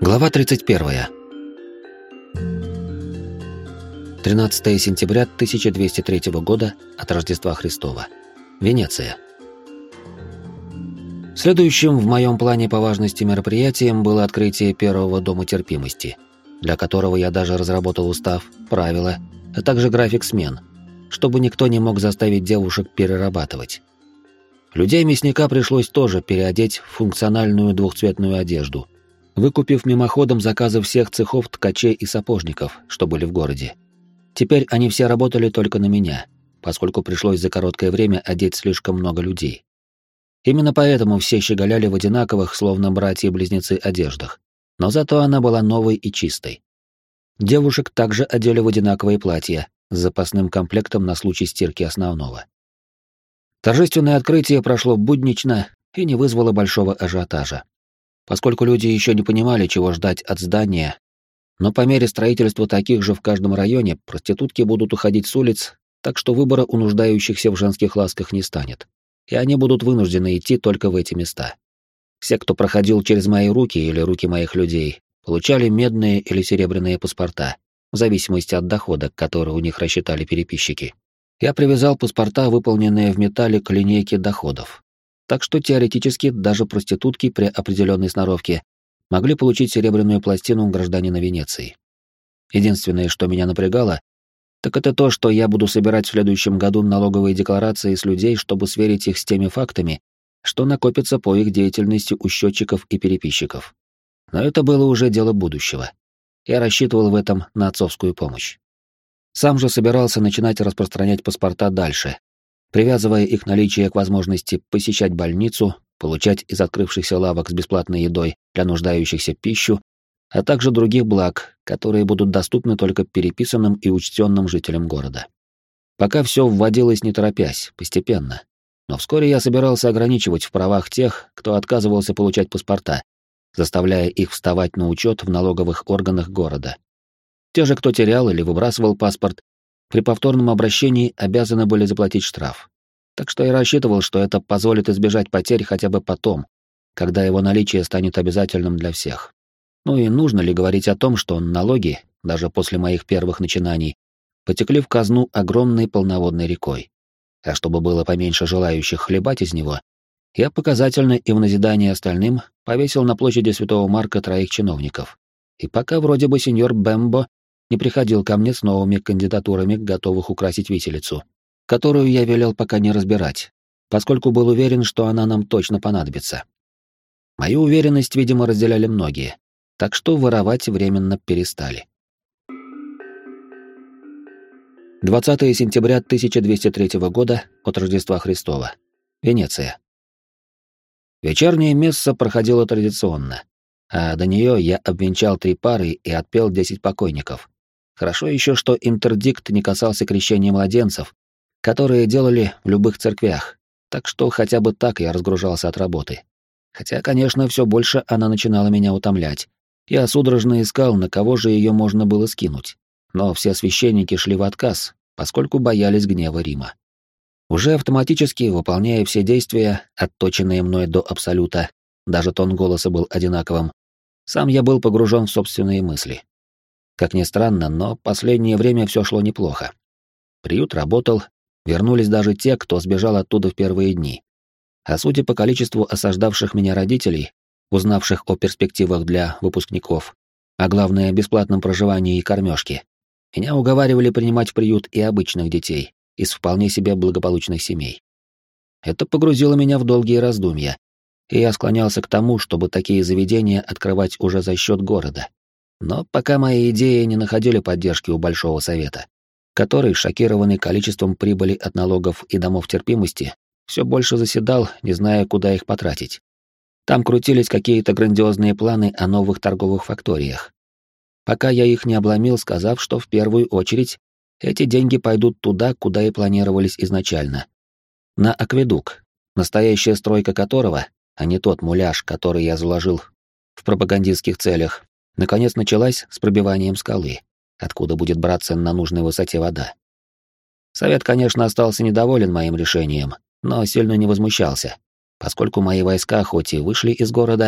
Глава 31. 13 сентября 1203 года от Рождества Христова. Венеция. Следующим в моем плане по важности мероприятием было открытие первого дома терпимости, для которого я даже разработал устав, правила, а также график смен, чтобы никто не мог заставить девушек перерабатывать. Людей мясника пришлось тоже переодеть в функциональную двухцветную одежду, выкупив мимоходом заказы всех цехов ткачей и сапожников, что были в городе. Теперь они все работали только на меня, поскольку пришлось за короткое время одеть слишком много людей. Именно поэтому все щеголяли в одинаковых, словно братья-близнецы, одеждах. Но зато она была новой и чистой. Девушек также одели в одинаковые платья с запасным комплектом на случай стирки основного. Торжественное открытие прошло буднично и не вызвало большого ажиотажа, поскольку люди еще не понимали, чего ждать от здания, но по мере строительства таких же в каждом районе проститутки будут уходить с улиц, так что выбора у нуждающихся в женских ласках не станет, и они будут вынуждены идти только в эти места. Все, кто проходил через мои руки или руки моих людей, получали медные или серебряные паспорта, в зависимости от дохода, который у них рассчитали переписчики. Я привязал паспорта, выполненные в металле, к линейке доходов. Так что теоретически даже проститутки при определенной сноровке могли получить серебряную пластину гражданина Венеции. Единственное, что меня напрягало, так это то, что я буду собирать в следующем году налоговые декларации с людей, чтобы сверить их с теми фактами, что накопится по их деятельности у счетчиков и переписчиков. Но это было уже дело будущего. Я рассчитывал в этом на отцовскую помощь. Сам же собирался начинать распространять паспорта дальше, привязывая их наличие к возможности посещать больницу, получать из открывшихся лавок с бесплатной едой для нуждающихся пищу, а также других благ, которые будут доступны только переписанным и учтенным жителям города. Пока все вводилось не торопясь, постепенно. Но вскоре я собирался ограничивать в правах тех, кто отказывался получать паспорта, заставляя их вставать на учет в налоговых органах города. Те же, кто терял или выбрасывал паспорт, при повторном обращении обязаны были заплатить штраф. Так что я рассчитывал, что это позволит избежать потерь хотя бы потом, когда его наличие станет обязательным для всех. Ну и нужно ли говорить о том, что налоги, даже после моих первых начинаний, потекли в казну огромной полноводной рекой. А чтобы было поменьше желающих хлебать из него, я показательно и в назидание остальным повесил на площади Святого Марка 3 чиновников. И пока вроде бы сеньор Бэмбо не приходил ко мне с новыми кандидатурами, готовых украсить виселицу, которую я велел пока не разбирать, поскольку был уверен, что она нам точно понадобится. Мою уверенность, видимо, разделяли многие, так что воровать временно перестали. 20 сентября 1203 года от Рождества Христова. Венеция. Вечерняя месса проходила традиционно, а до нее я обвенчал 3 пары и отпел 10 покойников. Хорошо еще, что интердикт не касался крещения младенцев, которые делали в любых церквях, так что хотя бы так я разгружался от работы. Хотя, конечно, все больше она начинала меня утомлять. Я судорожно искал, на кого же ее можно было скинуть. Но все священники шли в отказ, поскольку боялись гнева Рима. Уже автоматически, выполняя все действия, отточенные мной до абсолюта, даже тон голоса был одинаковым, сам я был погружен в собственные мысли. Как ни странно, но последнее время все шло неплохо. Приют работал, вернулись даже те, кто сбежал оттуда в первые дни. А судя по количеству осаждавших меня родителей, узнавших о перспективах для выпускников, а главное, бесплатном проживании и кормежке, меня уговаривали принимать в приют и обычных детей из вполне себе благополучных семей. Это погрузило меня в долгие раздумья, и я склонялся к тому, чтобы такие заведения открывать уже за счет города. Но пока мои идеи не находили поддержки у Большого Совета, который, шокированный количеством прибыли от налогов и домов терпимости, все больше заседал, не зная, куда их потратить. Там крутились какие-то грандиозные планы о новых торговых факториях. Пока я их не обломил, сказав, что в первую очередь эти деньги пойдут туда, куда и планировались изначально. На акведук, настоящая стройка которого, а не тот муляж, который я заложил в пропагандистских целях, наконец началась с пробиванием скалы, откуда будет браться на нужной высоте вода. Совет, конечно, остался недоволен моим решением, но сильно не возмущался, поскольку мои войска хоть и вышли из города,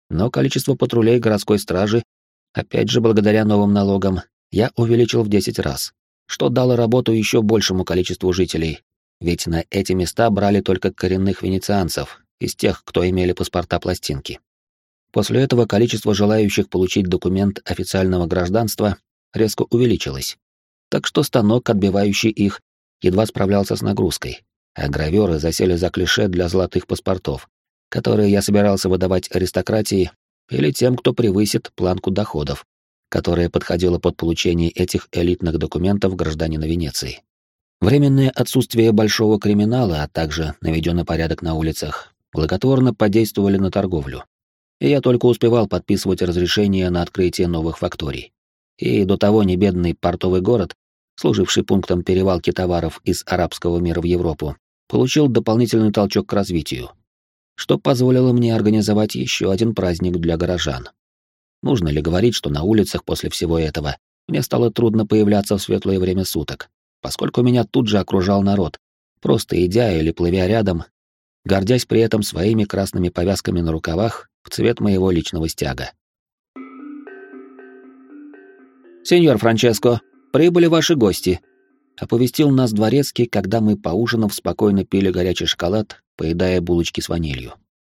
Но количество патрулей городской стражи, опять же благодаря новым налогам, я увеличил в 10 раз, что дало работу еще большему количеству жителей, ведь на эти места брали только коренных венецианцев, из тех, кто имели паспорта-пластинки. После этого количество желающих получить документ официального гражданства резко увеличилось, так что станок, отбивающий их, едва справлялся с нагрузкой, а гравёры засели за клише для золотых паспортов, которые я собирался выдавать аристократии или тем, кто превысит планку доходов, которая подходила под получение этих элитных документов гражданина Венеции. Временное отсутствие большого криминала, а также наведенный порядок на улицах, благотворно подействовали на торговлю. И я только успевал подписывать разрешения на открытие новых факторий. И до того небедный портовый город, служивший пунктом перевалки товаров из арабского мира в Европу, получил дополнительный толчок к развитию, что позволило мне организовать еще один праздник для горожан. Нужно ли говорить, что на улицах после всего этого мне стало трудно появляться в светлое время суток, поскольку меня тут же окружал народ, просто идя или плывя рядом, гордясь при этом своими красными повязками на рукавах в цвет моего личного стяга. «Сеньор Франческо, прибыли ваши гости», — оповестил нас дворецкий, когда мы, поужинав, спокойно пили горячий шоколад, поедая булочки с ванилью.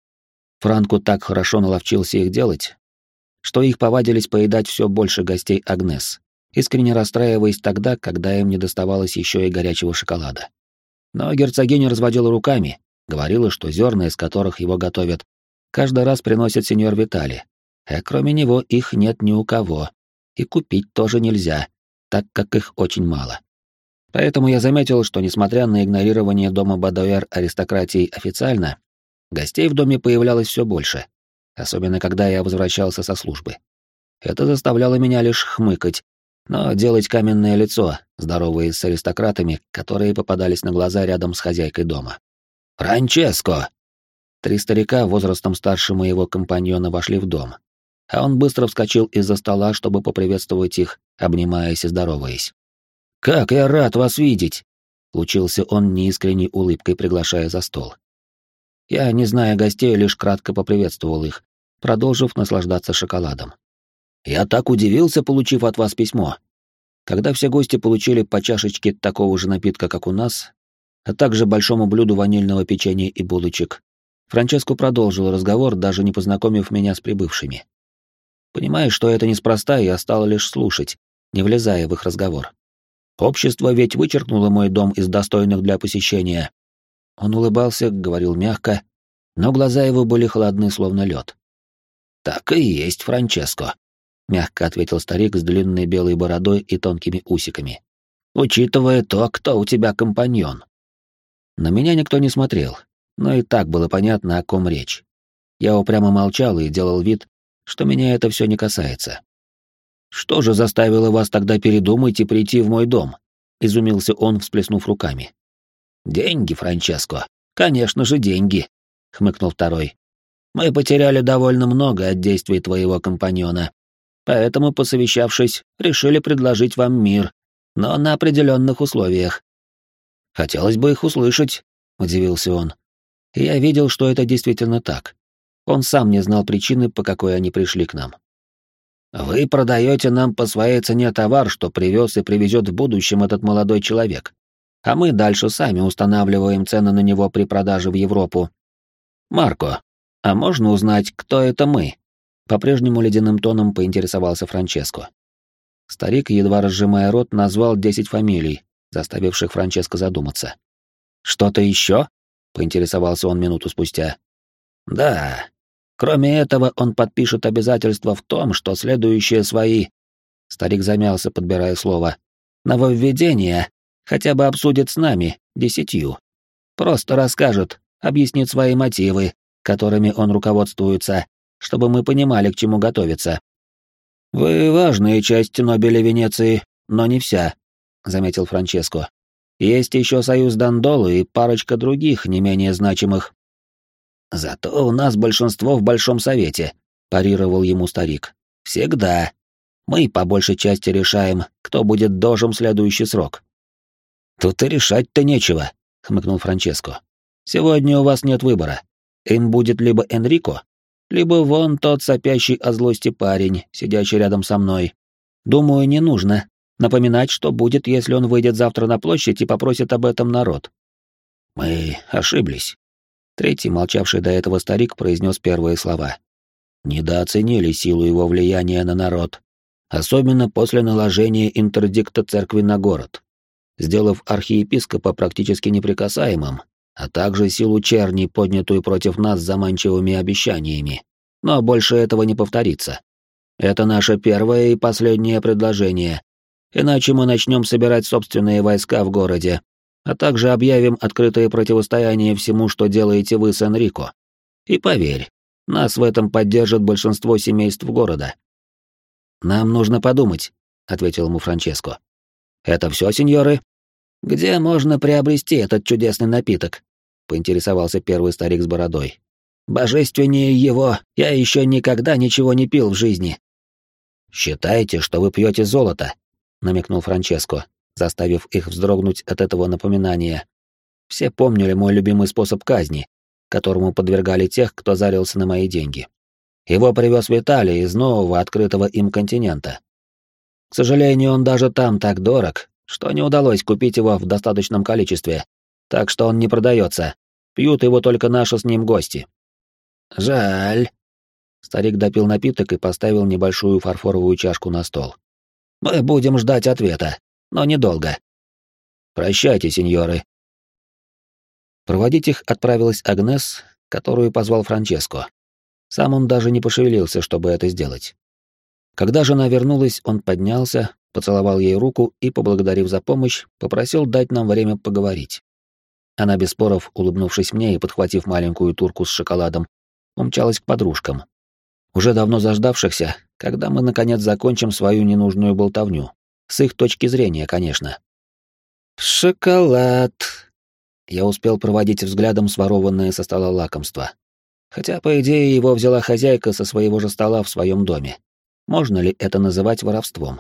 Франко так хорошо наловчился их делать, что их повадились поедать все больше гостей Агнес, искренне расстраиваясь тогда, когда им не доставалось еще и горячего шоколада. Но герцогиня разводила руками, говорила, что зерна, из которых его готовят, каждый раз приносит сеньор Витали, а кроме него их нет ни у кого, и купить тоже нельзя, так как их очень мало. Поэтому я заметил, что, несмотря на игнорирование дома Бадуэр аристократией официально, гостей в доме появлялось все больше, особенно когда я возвращался со службы. Это заставляло меня лишь хмыкать, но делать каменное лицо, здороваясь с аристократами, которые попадались на глаза рядом с хозяйкой дома. «Франческо!» 3 старика возрастом старше моего компаньона вошли в дом, а он быстро вскочил из-за стола, чтобы поприветствовать их, обнимаясь и здороваясь. «Как я рад вас видеть!» — лучился он неискренней улыбкой, приглашая за стол. Я, не зная гостей, лишь кратко поприветствовал их, продолжив наслаждаться шоколадом. «Я так удивился, получив от вас письмо». Когда все гости получили по чашечке такого же напитка, как у нас, а также большому блюду ванильного печенья и булочек, Франческо продолжил разговор, даже не познакомив меня с прибывшими. Понимая, что это неспроста, я стал лишь слушать, не влезая в их разговор. Общество ведь вычеркнуло мой дом из достойных для посещения. Он улыбался, говорил мягко, но глаза его были холодны, словно лед. «Так и есть, Франческо», — мягко ответил старик с длинной белой бородой и тонкими усиками. «Учитывая то, кто у тебя компаньон». На меня никто не смотрел, но и так было понятно, о ком речь. Я упрямо молчал и делал вид, что меня это все не касается. «Что же заставило вас тогда передумать и прийти в мой дом?» — изумился он, всплеснув руками. «Деньги, Франческо. Конечно же, деньги», — хмыкнул второй. «Мы потеряли довольно много от действий твоего компаньона, поэтому, посовещавшись, решили предложить вам мир, но на определенных условиях». «Хотелось бы их услышать», — удивился он. И я видел, что это действительно так. Он сам не знал причины, по какой они пришли к нам. «Вы продаете нам по своей цене товар, что привез и привезет в будущем этот молодой человек, а мы дальше сами устанавливаем цены на него при продаже в Европу. Марко, а можно узнать, кто это мы?» По-прежнему ледяным тоном поинтересовался Франческо. Старик, едва разжимая рот, назвал 10 фамилий, заставивших Франческо задуматься. «Что-то еще?» — поинтересовался он минуту спустя. «Да. Кроме этого, он подпишет обязательство в том, что следующие свои...» Старик замялся, подбирая слово. «Нововведения хотя бы обсудит с нами, 10. Просто расскажет, объяснит свои мотивы, которыми он руководствуется, чтобы мы понимали, к чему готовиться». «Вы важная часть Нобеля Венеции, но не вся», — заметил Франческо. «Есть еще союз Дандолы и парочка других, не менее значимых». «Зато у нас большинство в Большом Совете», — парировал ему старик. «Всегда. Мы по большей части решаем, кто будет дожем следующий срок». «Тут и решать-то нечего», — хмыкнул Франческо. «Сегодня у вас нет выбора. Им будет либо Энрико, либо вон тот сопящий от злости парень, сидящий рядом со мной. Думаю, не нужно напоминать, что будет, если он выйдет завтра на площадь и попросит об этом народ. Мы ошиблись. Третий, молчавший до этого старик, произнес первые слова. Недооценили силу его влияния на народ, особенно после наложения интердикта церкви на город, сделав архиепископа практически неприкасаемым, а также силу черни, поднятую против нас заманчивыми обещаниями. Но больше этого не повторится. Это наше первое и последнее предложение, иначе мы начнем собирать собственные войска в городе, а также объявим открытое противостояние всему, что делаете вы с Энрико. И поверь, нас в этом поддержит большинство семейств города. «Нам нужно подумать», — ответил ему Франческо. «Это все, сеньоры? Где можно приобрести этот чудесный напиток?» — поинтересовался первый старик с бородой. «Божественнее его я еще никогда ничего не пил в жизни». «Считайте, что вы пьете золото», — намекнул Франческо, заставив их вздрогнуть от этого напоминания. Все помнили мой любимый способ казни, которому подвергали тех, кто зарился на мои деньги. Его привез Виталий из нового открытого им континента. К сожалению, он даже там так дорог, что не удалось купить его в достаточном количестве, так что он не продается. Пьют его только наши с ним гости. Жаль. Старик допил напиток и поставил небольшую фарфоровую чашку на стол. Мы будем ждать ответа, но недолго. Прощайте, сеньоры. Проводить их отправилась Агнес, которую позвал Франческо. Сам он даже не пошевелился, чтобы это сделать. Когда жена вернулась, он поднялся, поцеловал ей руку и, поблагодарив за помощь, попросил дать нам время поговорить. Она без споров, улыбнувшись мне и подхватив маленькую турку с шоколадом, умчалась к подружкам, уже давно заждавшихся, когда мы наконец закончим свою ненужную болтовню. С их точки зрения, конечно. «Шоколад!» Я успел проводить взглядом сворованное со стола лакомство. Хотя, по идее, его взяла хозяйка со своего же стола в своем доме. Можно ли это называть воровством?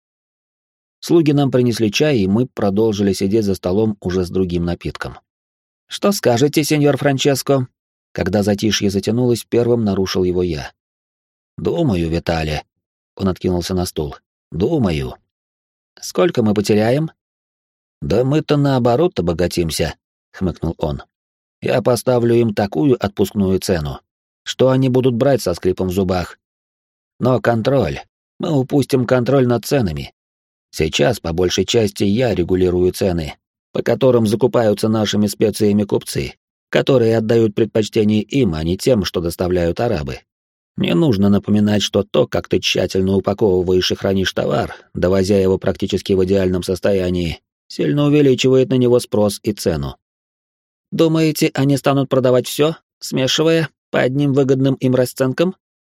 Слуги нам принесли чай, и мы продолжили сидеть за столом уже с другим напитком. «Что скажете, сеньор Франческо?» Когда затишье затянулось, первым нарушил его я. «Думаю, Виталий». Он откинулся на стул. «Думаю». «Сколько мы потеряем?» «Да мы-то наоборот обогатимся», — хмыкнул он. «Я поставлю им такую отпускную цену, что они будут брать со скрипом в зубах. Но контроль. Мы упустим контроль над ценами. Сейчас, по большей части, я регулирую цены, по которым закупаются нашими специями купцы, которые отдают предпочтение им, а не тем, что доставляют арабы. Не нужно напоминать, что то, как ты тщательно упаковываешь и хранишь товар, довозя его практически в идеальном состоянии, сильно увеличивает на него спрос и цену. Думаете, они станут продавать все, смешивая по одним выгодным им расценкам?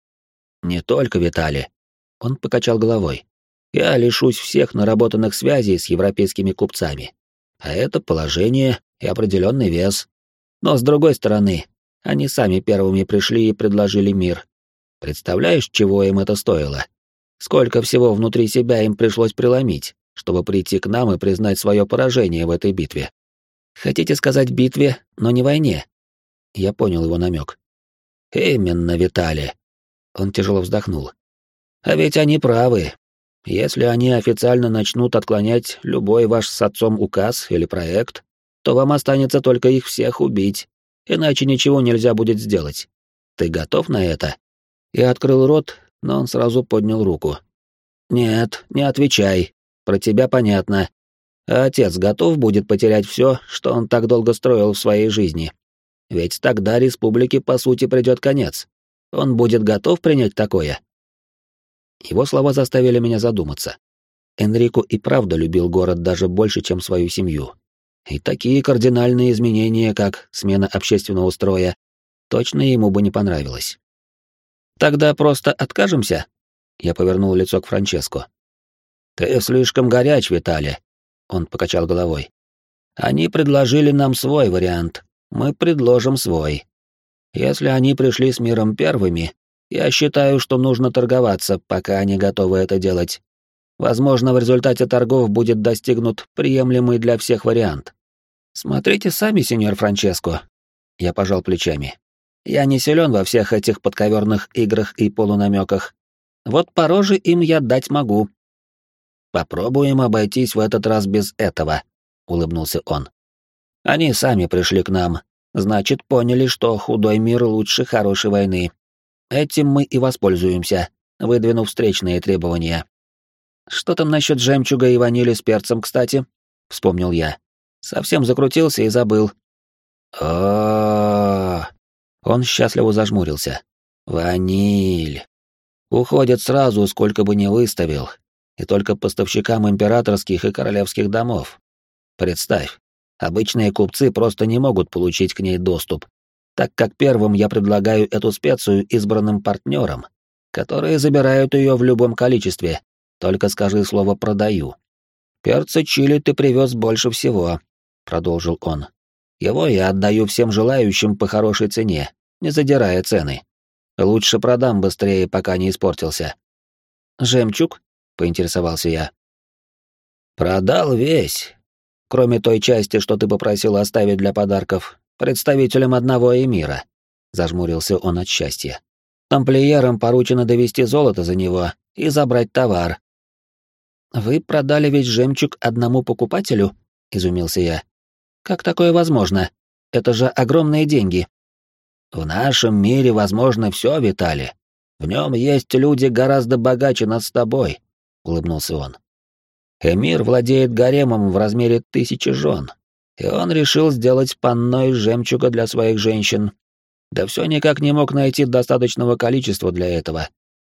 Не только, Виталий. Он покачал головой. Я лишусь всех наработанных связей с европейскими купцами. А это положение и определенный вес. Но с другой стороны, они сами первыми пришли и предложили мир. Представляешь, чего им это стоило? Сколько всего внутри себя им пришлось преломить, чтобы прийти к нам и признать свое поражение в этой битве. Хотите сказать битве, но не войне? Я понял его намек. Именно, Виталий. Он тяжело вздохнул. А ведь они правы. Если они официально начнут отклонять любой ваш с отцом указ или проект, то вам останется только их всех убить, иначе ничего нельзя будет сделать. Ты готов на это? Я открыл рот, но он сразу поднял руку. Нет, не отвечай. Про тебя понятно. А отец готов будет потерять все, что он так долго строил в своей жизни? Ведь тогда республике, по сути, придет конец. Он будет готов принять такое? Его слова заставили меня задуматься. Энрико и правда любил город даже больше, чем свою семью. И такие кардинальные изменения, как смена общественного строя, точно ему бы не понравилось. «Тогда просто откажемся?» Я повернул лицо к Франческо. «Ты слишком горяч, Виталий», — он покачал головой. «Они предложили нам свой вариант, мы предложим свой. Если они пришли с миром первыми, я считаю, что нужно торговаться, пока они готовы это делать. Возможно, в результате торгов будет достигнут приемлемый для всех вариант. Смотрите сами, сеньор Франческо». Я пожал плечами. Я не силен во всех этих подковерных играх и полунамеках. Вот по роже им я дать могу». «Попробуем обойтись в этот раз без этого», — улыбнулся он. «Они сами пришли к нам, значит, поняли, что худой мир лучше хорошей войны. Этим мы и воспользуемся, выдвинув встречные требования». «Что там насчет жемчуга и ванили с перцем, кстати?» — вспомнил я. Совсем закрутился и забыл. О, он счастливо зажмурился. «Ваниль. Уходит сразу, сколько бы ни выставил, и только поставщикам императорских и королевских домов. Представь, обычные купцы просто не могут получить к ней доступ, так как первым я предлагаю эту специю избранным партнерам, которые забирают ее в любом количестве, только скажи слово «продаю». «Перца чили ты привез больше всего», — продолжил он. «Его я отдаю всем желающим по хорошей цене, не задирая цены. Лучше продам быстрее, пока не испортился». «Жемчуг?» — поинтересовался я. «Продал весь, кроме той части, что ты попросил оставить для подарков представителям одного эмира», — зажмурился он от счастья. «Тамплиерам поручено довести золото за него и забрать товар». «Вы продали весь жемчуг одному покупателю?» — изумился я. «Как такое возможно? Это же огромные деньги». «В нашем мире возможно все, Виталий. В нем есть люди гораздо богаче нас с тобой», — улыбнулся он. «Эмир владеет гаремом в размере 1000 жен, и он решил сделать панно из жемчуга для своих женщин. Да все никак не мог найти достаточного количества для этого.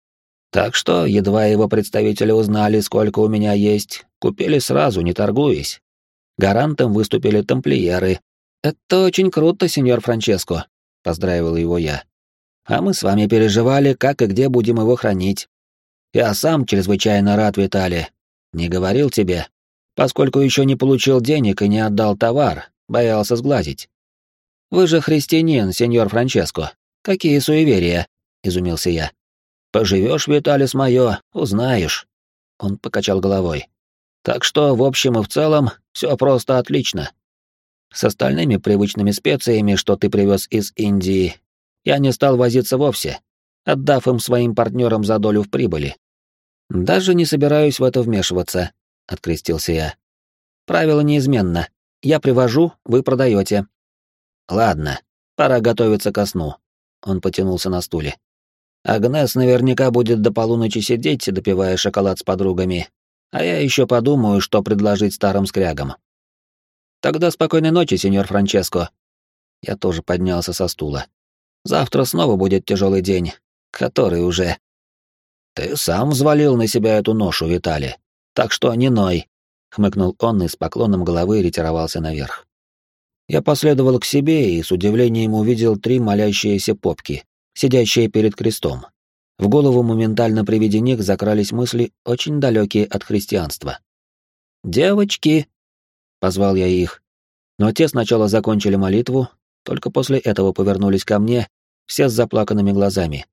Так что, едва его представители узнали, сколько у меня есть, купили сразу, не торгуясь. Гарантом выступили тамплиеры. «Это очень круто, сеньор Франческо», — поздравил его я. «А мы с вами переживали, как и где будем его хранить. Я сам чрезвычайно рад, Виталий. Не говорил тебе, поскольку еще не получил денег и не отдал товар, боялся сглазить». «Вы же христианин, сеньор Франческо. Какие суеверия?» — изумился я. «Поживешь, Виталис мое, узнаешь». Он покачал головой. «Так что, в общем и в целом, все просто отлично. С остальными привычными специями, что ты привез из Индии, я не стал возиться вовсе, отдав им своим партнерам за долю в прибыли. Даже не собираюсь в это вмешиваться», — открестился я. «Правило неизменно. Я привожу, вы продаете». «Ладно, пора готовиться ко сну». Он потянулся на стуле. «Агнес наверняка будет до полуночи сидеть, допивая шоколад с подругами, а я еще подумаю, что предложить старым скрягам». «Тогда спокойной ночи, сеньор Франческо». Я тоже поднялся со стула. «Завтра снова будет тяжелый день, который уже...» «Ты сам взвалил на себя эту ношу, Виталий, так что не ной», — хмыкнул он и с поклоном головы ретировался наверх. Я последовал к себе и с удивлением увидел 3 молящиеся попки, сидящие перед крестом. В голову моментально при виде них закрались мысли, очень далекие от христианства. «Девочки!» — позвал я их. Но те сначала закончили молитву, только после этого повернулись ко мне, все с заплаканными глазами.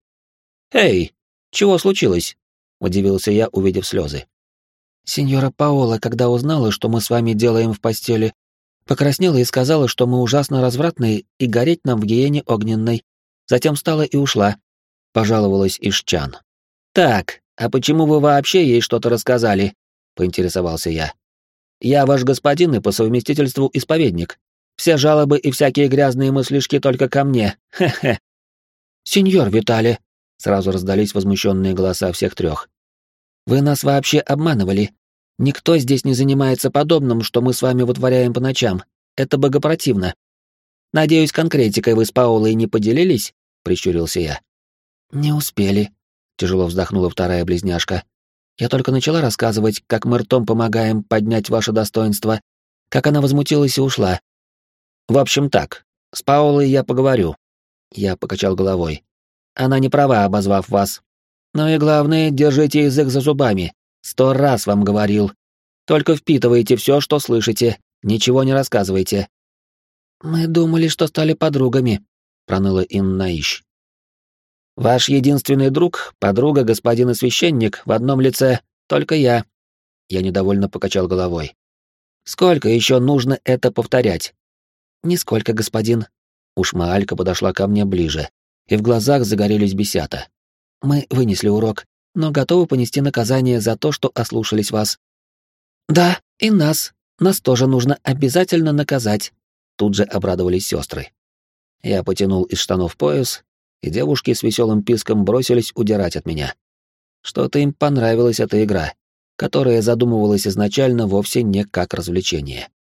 «Эй, чего случилось?» — удивился я, увидев слезы. «Сеньора Паола, когда узнала, что мы с вами делаем в постели, покраснела и сказала, что мы ужасно развратные и гореть нам в гиене огненной. Затем встала и ушла», — пожаловалась Ишчан. «Так, а почему вы вообще ей что-то рассказали?» — поинтересовался я. «Я ваш господин и по совместительству исповедник. Все жалобы и всякие грязные мыслишки только ко мне. Хе-хе». «Сеньор Виталий», — сразу раздались возмущенные голоса всех 3. «Вы нас вообще обманывали. Никто здесь не занимается подобным, что мы с вами вытворяем по ночам. Это богопротивно. Надеюсь, конкретикой вы с Паолой не поделились?» — прищурился я. «Не успели», — тяжело вздохнула вторая близняшка. «Я только начала рассказывать, как мы ртом помогаем поднять ваше достоинство, как она возмутилась и ушла. В общем так, с Паолой я поговорю». Я покачал головой. «Она не права, обозвав вас. Но и главное, держите язык за зубами. 100 раз вам говорил. Только впитывайте все, что слышите, ничего не рассказывайте». «Мы думали, что стали подругами», — проныла Инна Ищ. «Ваш единственный друг, подруга, господин и священник в одном лице, только я». Я недовольно покачал головой. «Сколько еще нужно это повторять?» «Нисколько, господин. Ушмаалька подошла ко мне ближе, и в глазах загорелись бесята. «Мы вынесли урок, но готовы понести наказание за то, что ослушались вас». «Да, и нас. Нас тоже нужно обязательно наказать», — тут же обрадовались сестры. Я потянул из штанов пояс, и девушки с веселым писком бросились удирать от меня. Что-то им понравилась эта игра, которая задумывалась изначально вовсе не как развлечение.